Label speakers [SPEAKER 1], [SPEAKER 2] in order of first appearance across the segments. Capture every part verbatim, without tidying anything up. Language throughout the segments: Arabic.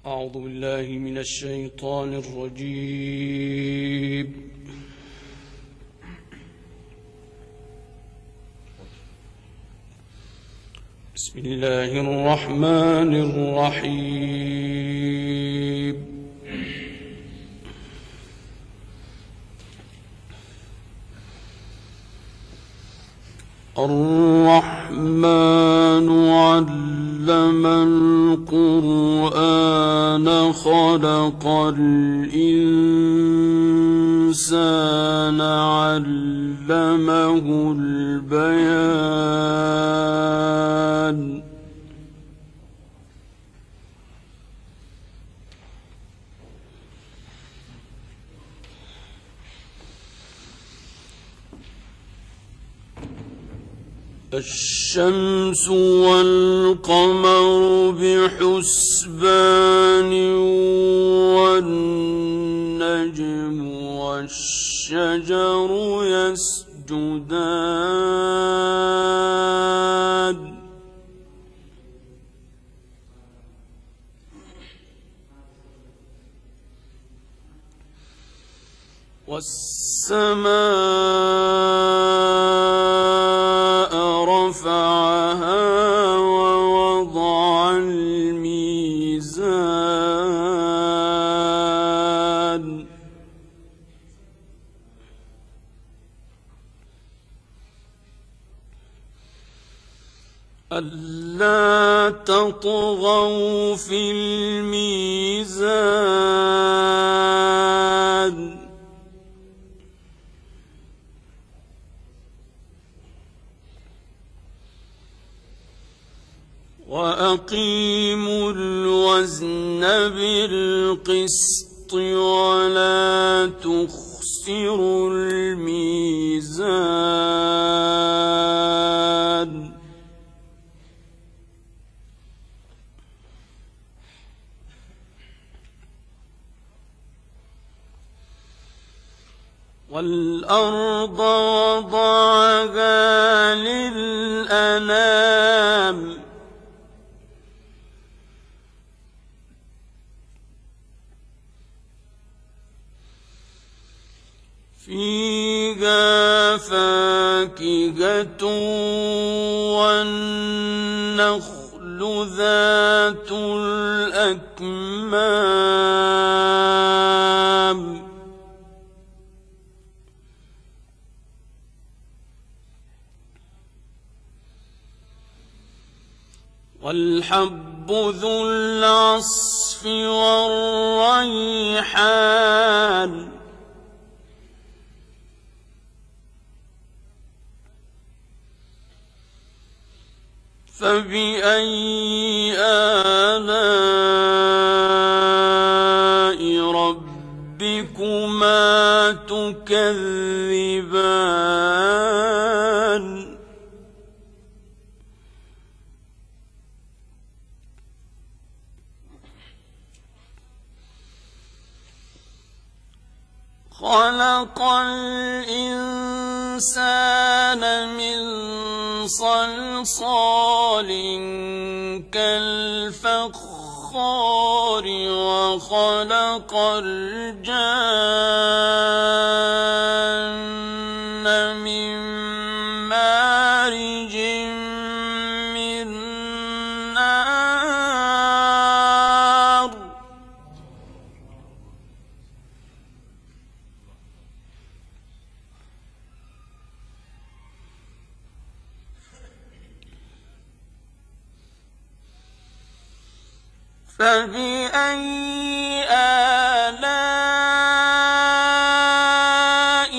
[SPEAKER 1] أعوذ بالله من الشيطان الرجيم. بسم الله الرحمن الرحيم. الرحمن علم القرآن خلق الإنسان علمه البيان الشمس والقمر بحسبان والنجم والشجر يسجدان والسماء رفعها ووضع الميزان ألا تطغوا في الميزان وأقيموا الوزن بالقسط ولا تخسروا الميزان والأرض وضعها للأنام فيها فاكهة والنخل ذات الأكمام والحب ذو العصف والريحان فبأي آلاء ربكما تكذبان خلق الإنسان من صلصال كالفخار وخلق الجان من مارج من نار فبأي آلاء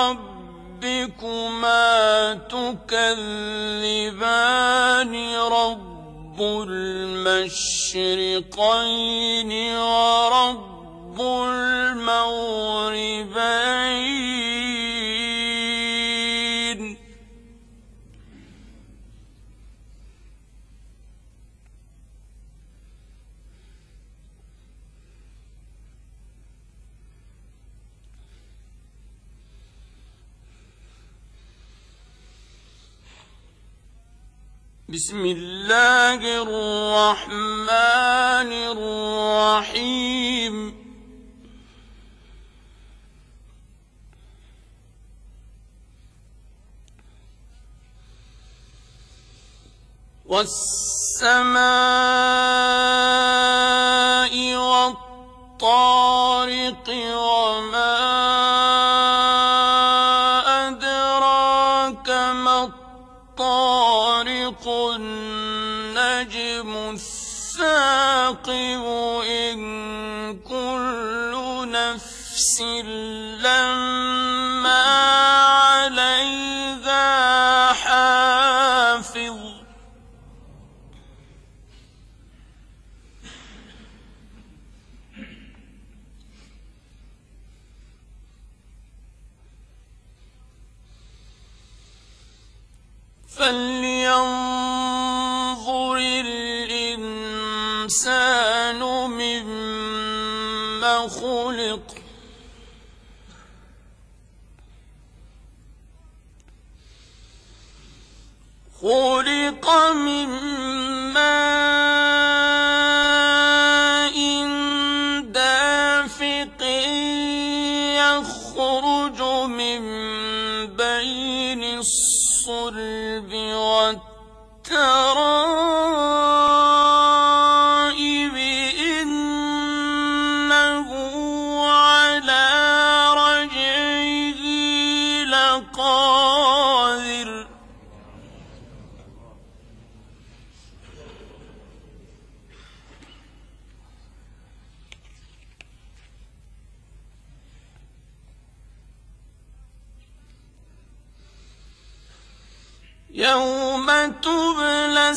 [SPEAKER 1] ربكما تكذبان رب المشرقين ورب المغربين بسم الله الرحمن الرحيم والسماء والطارق وما أدراك ما الطارق النجم الثاقب إن كل نفس لما عليها حافظ فلينظر الإنسان مما خلق خلق من ماء دافق يخرج من بين الصلب والترائب إنه على رجعه لقادر يوم تبلى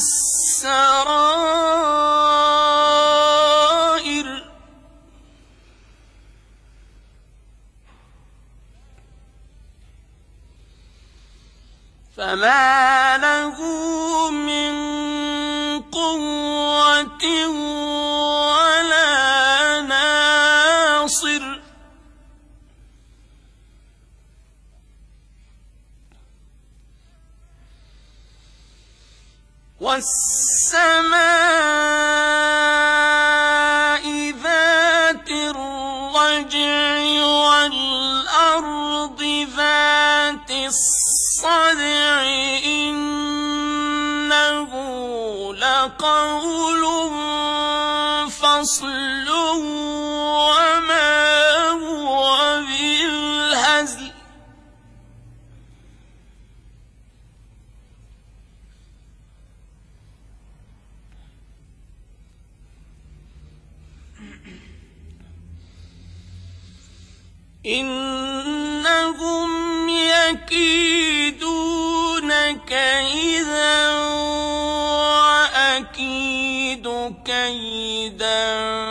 [SPEAKER 1] السرائر فما له من قوة ولا ناصر والسماء ذات الرجع والأرض ذات الصدع إنه لقول فصل وما هو بالهزل إنهم يكيدون كيدا وأكيد كيدا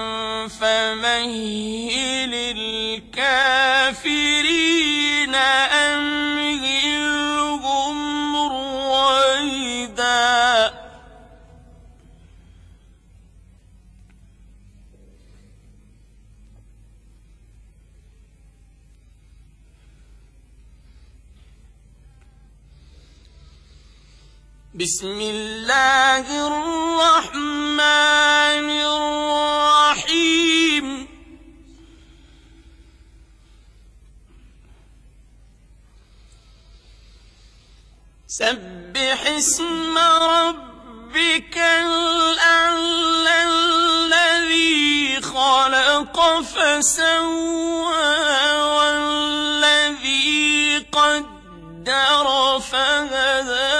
[SPEAKER 1] فمهل الكافرين أمهلهم رويدا بسم الله الرحمن الرحيم سبح اسم ربك الأعلى الذي خلق فسوى والذي قدر فهدى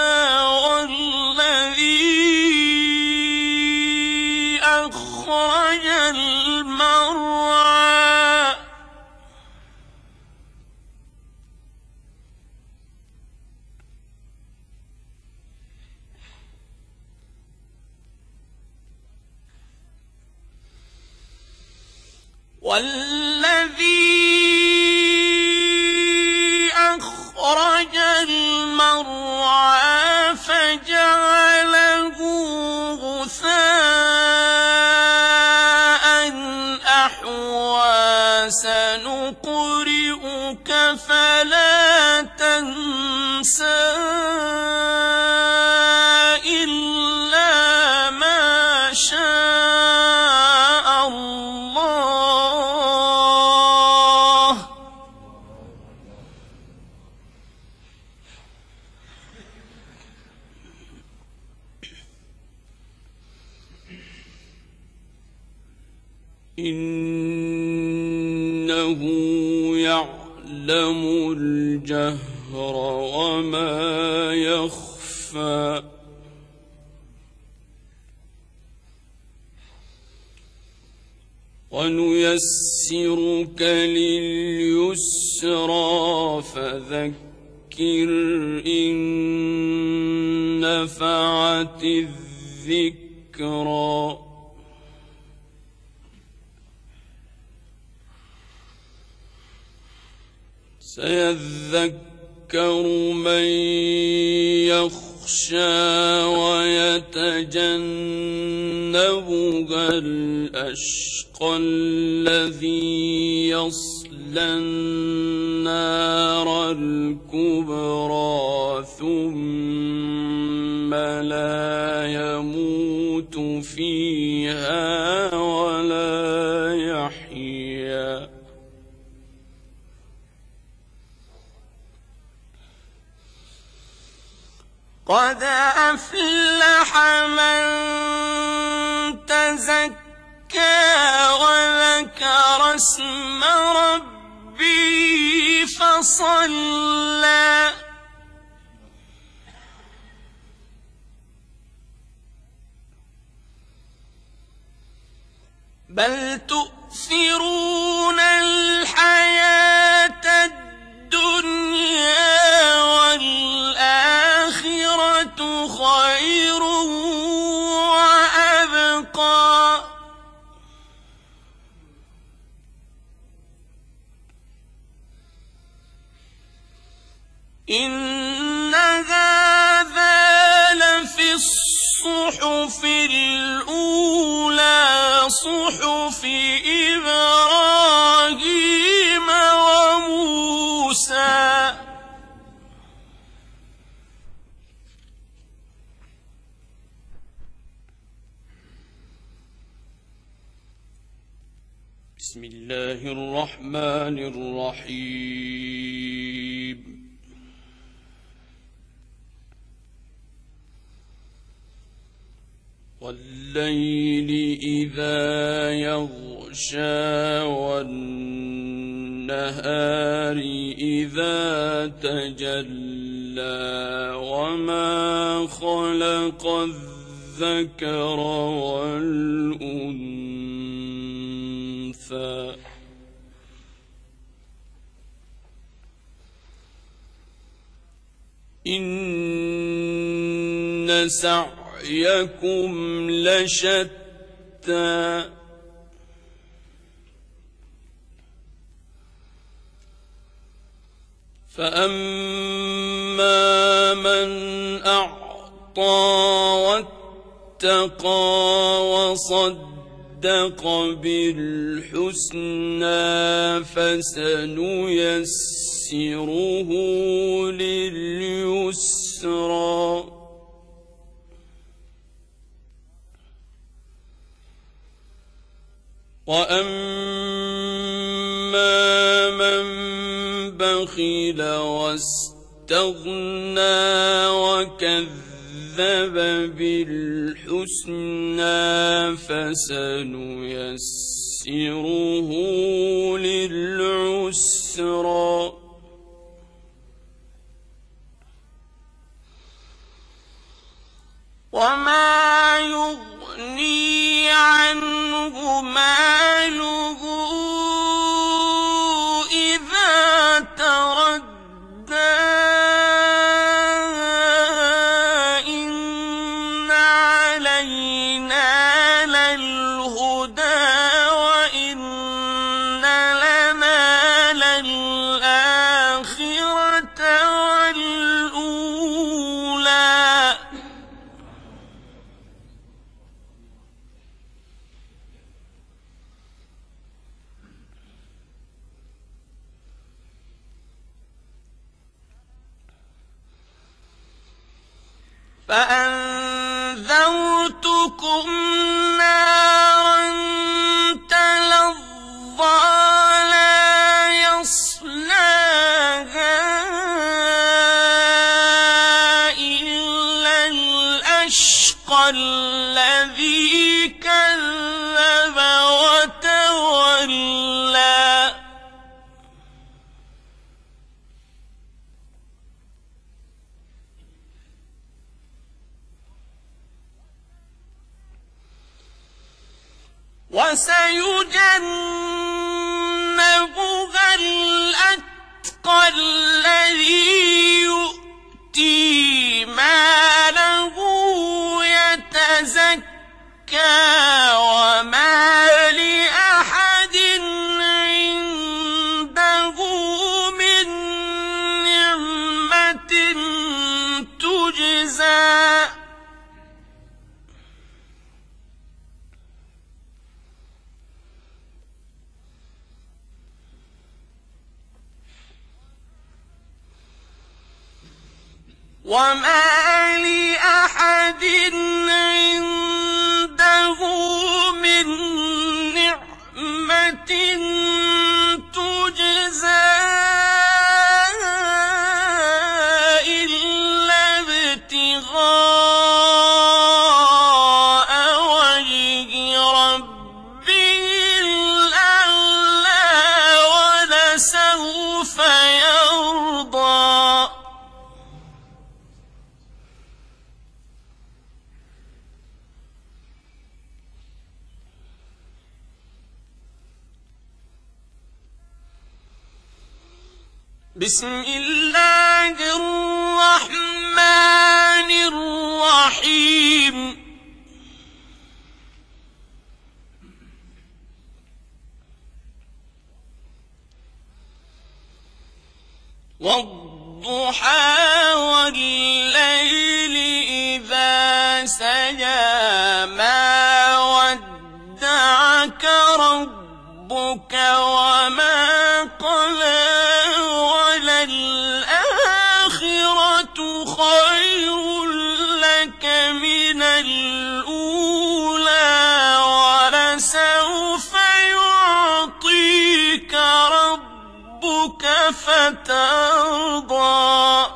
[SPEAKER 1] أخرج المرعى والذي أخرج المرعى فجعله غثاء أحوى سنقرئك فلا تنسى إلا شاء الله. إنه يعلم الجهر وما يخفى. ونيسرك لليسرى فذكر إن نفعت الذكرى. سيذكر من يخشى ويتجنبها الأشقى الذي يصلى النار الكبرى ثم لا يموت فيها ولا يحيا. قد أفلح من تزكى وذكر اسم ربه فصلى. بل تؤثرون الحياة الدنيا والآخرة خير وأبقى. إن هذا لفي الصحف الأولى صحف إبراهيم وموسى. بسم الله الرحمن الرحيم. والليل إذا يغشى والنهار إذا تجلى وما خلق الذكر والأنثى. إن سعيكم لشتى. فأما من أعطى واتقى وصدق بالحسنى فسنيسره لليسرى. وأما من بخل واستغنى وكذب بالحسنى فسنيسره للعسرى. وما يغني عنه ماله إذا تردى. إن علينا للهدى وإن لنا للآخرة والأولى. فأنذرتكم فأنذرتكم نارا تلظى لا يصلاها إلا الأشقى الذي كذب وتولى وسيجنبها الأتقى الذي يؤتي ماله يتزكى وما لأحد عنده من نعمة تجزى وما لأحد عنده من نعمة تجزى إلا ابتغاء وجه ربه الأعلى ولسوف يرضى بسم الله الرحمن الرحيم والضحى والليل إذا سجى ما ودعك ربك وما قلى وللآخرة خير لك من الأولى ولسوف يعطيك ربك فترضى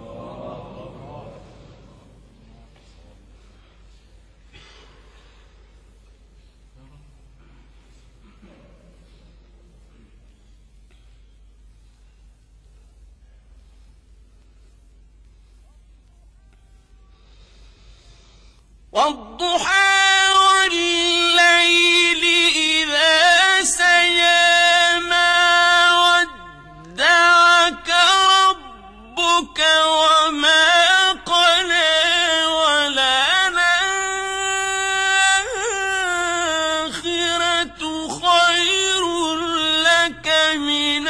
[SPEAKER 1] والضحى والليل إذا سجى ما ودعك ربك وما قلى وللآخرة خير لك من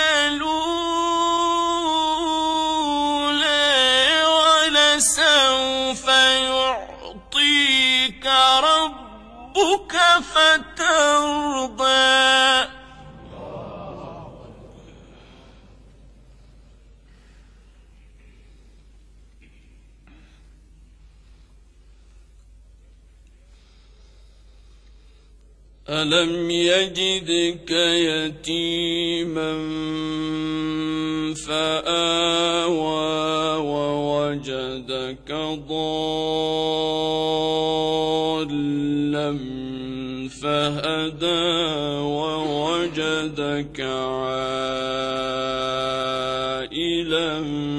[SPEAKER 1] الأولى ولسوف يعطيك ربك فترضى ألم يجدك يتيما فآوى ووجدك ضالا فهدى ووجدك عائلا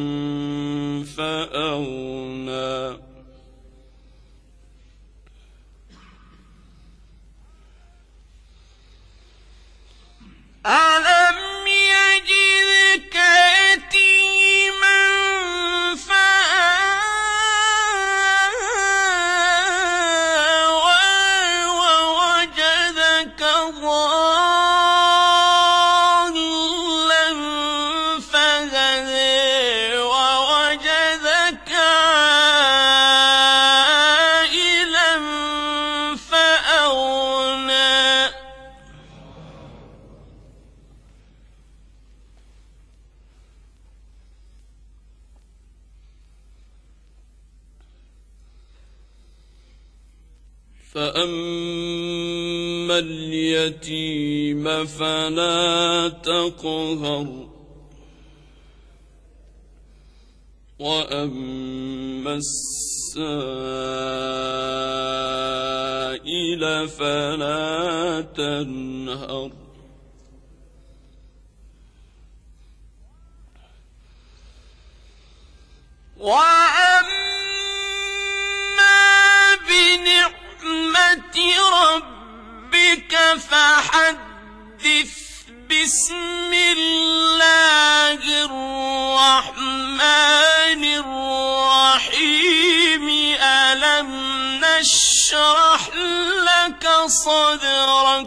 [SPEAKER 1] فأغنى ألم يجدك يتيما فآوى ووجدك ضالا فهدى فأما اليتيم فلا تقهر وأما السائل فلا تنهر وأما بنعمة ربك فحدث بسم الله الرحمن الرحيم ألم نشرح لك صدرك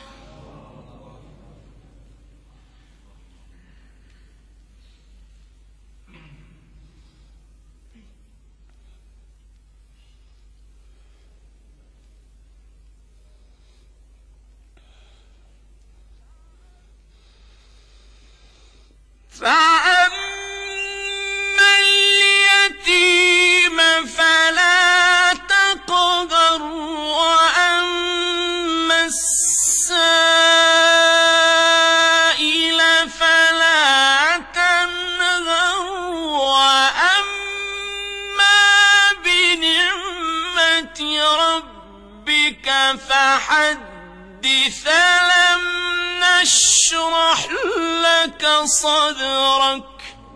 [SPEAKER 1] فأما اليتيم فلا تقهر وأما السائل فلا تنهر وأما بنعمة ربك فحدث لم نشرح لك صدرك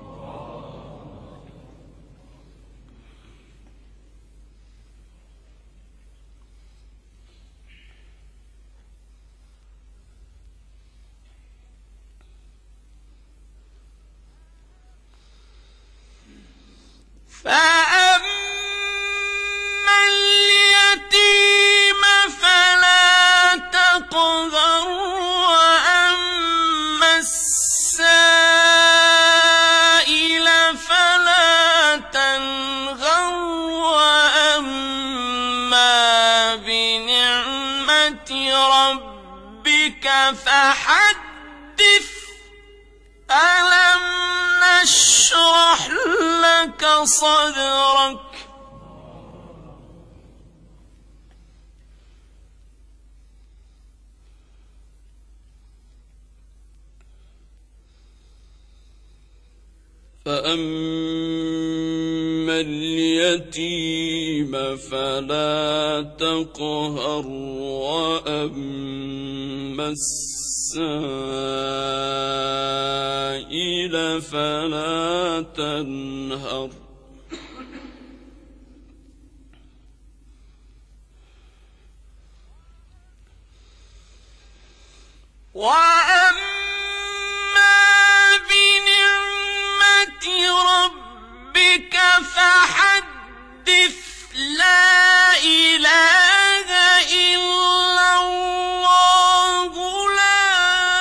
[SPEAKER 1] فأما اليتيم فلا تقهر وأما السائل فلا تنهر وأما بنعمة ربك فحدث ألم نشرح لك صدرك فأما اليتيم فلا تقهر وأما السائل فلا تنهر وأما بنعمة ربك فحدث لا إله إلا الله لا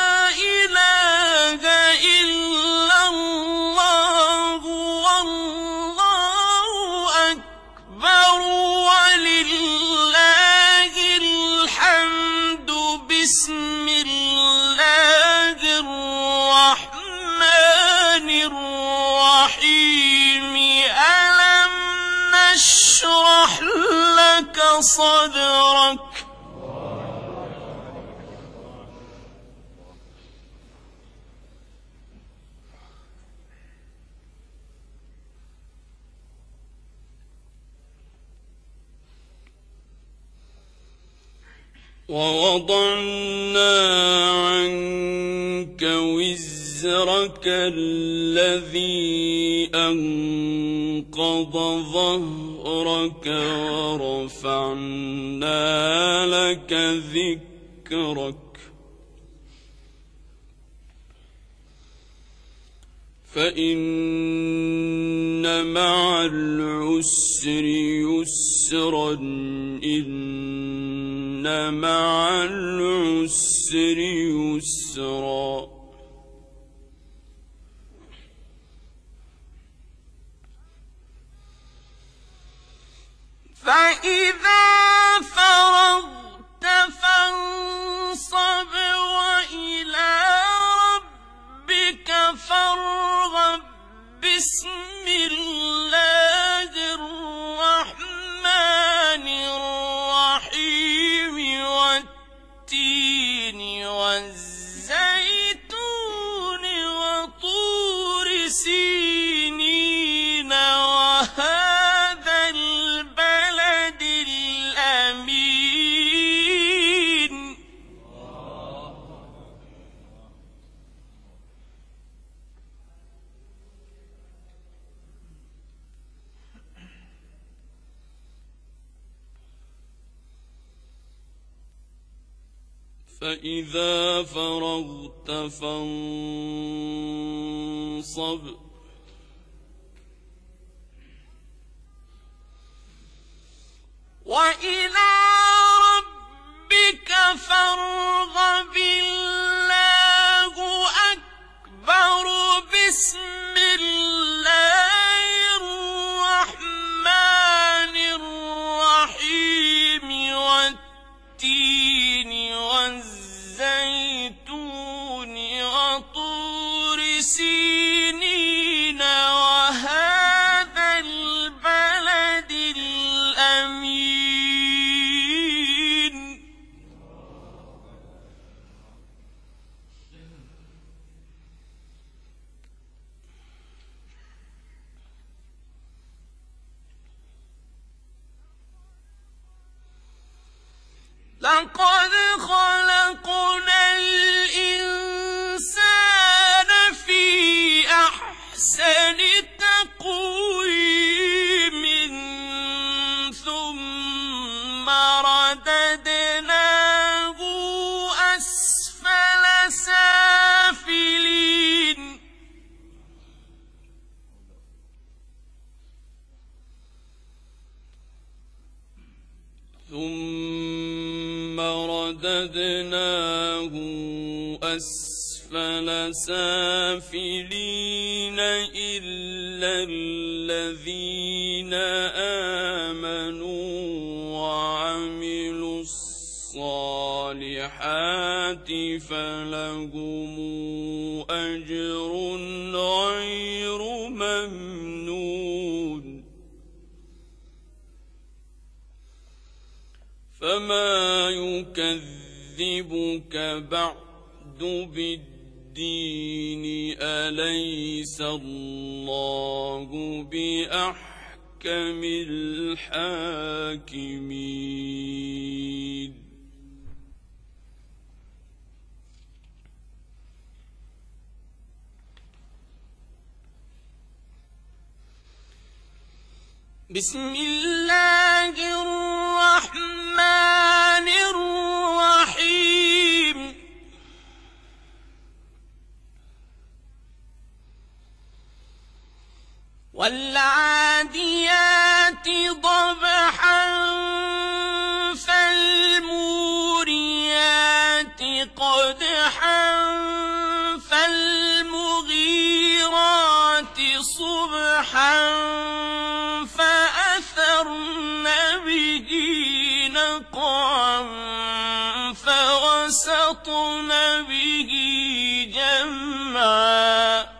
[SPEAKER 1] إله إلا الله والله أكبر ولله الحمد بسم الله الرحمن الرحيم ألم نشرح لك صدرك ووضعنا عنك وزرك الذي أنقض ظهرك ورفعنا لك ذكرك فإن مع العسر يسرا إن مع العسر يسرا فإذا فرغت فانصب وإلى ربك فارغب بسم الله الرحمن الرحيم فإذا فرغت فانصب وإلى ربك فارغب الله أكبر بسم الله الرحمن الرحيم والتين والزيتون وطور سينين وهذا البلد الأمين لقد خلقنا الإنسان في أحسن تقويم ثم رددناه أسفل سافلين ثم رددناه أسفل سافلين إلا الذين آمنوا وعملوا الصالحات فلهم أجر غير ممنون فما يكذبك بعد بالدين أليس الله بأحكم الحاكمين بسم الله الرحمن الرحيم والعاديات ضبحا فالموريات قدحا فالمغيرات صبحا فأثرن به نقعا فوسطن به جمعا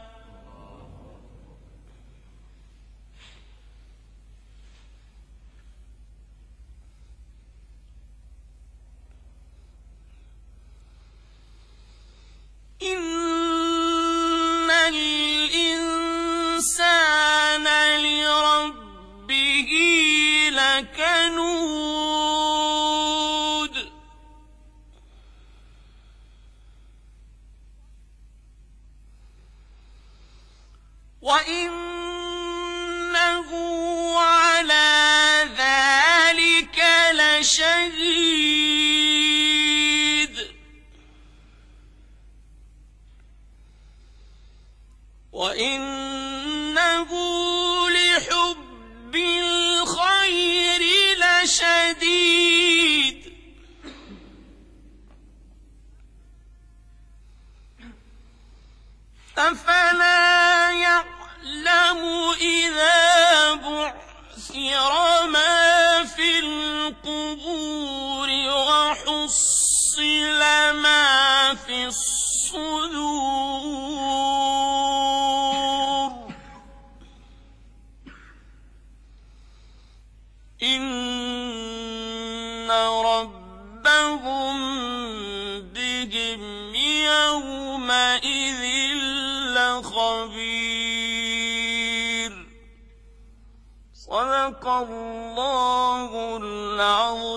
[SPEAKER 1] إن الإنسان لربه لكنود وإنه على ذلك لشهيد وإنه لحب الخير لشديد أفلا يعلم إذا بعثر ما في القبور وحصل ما في الصدور إن ربهم بهم يومئذ لخبير صدق الله العظيم.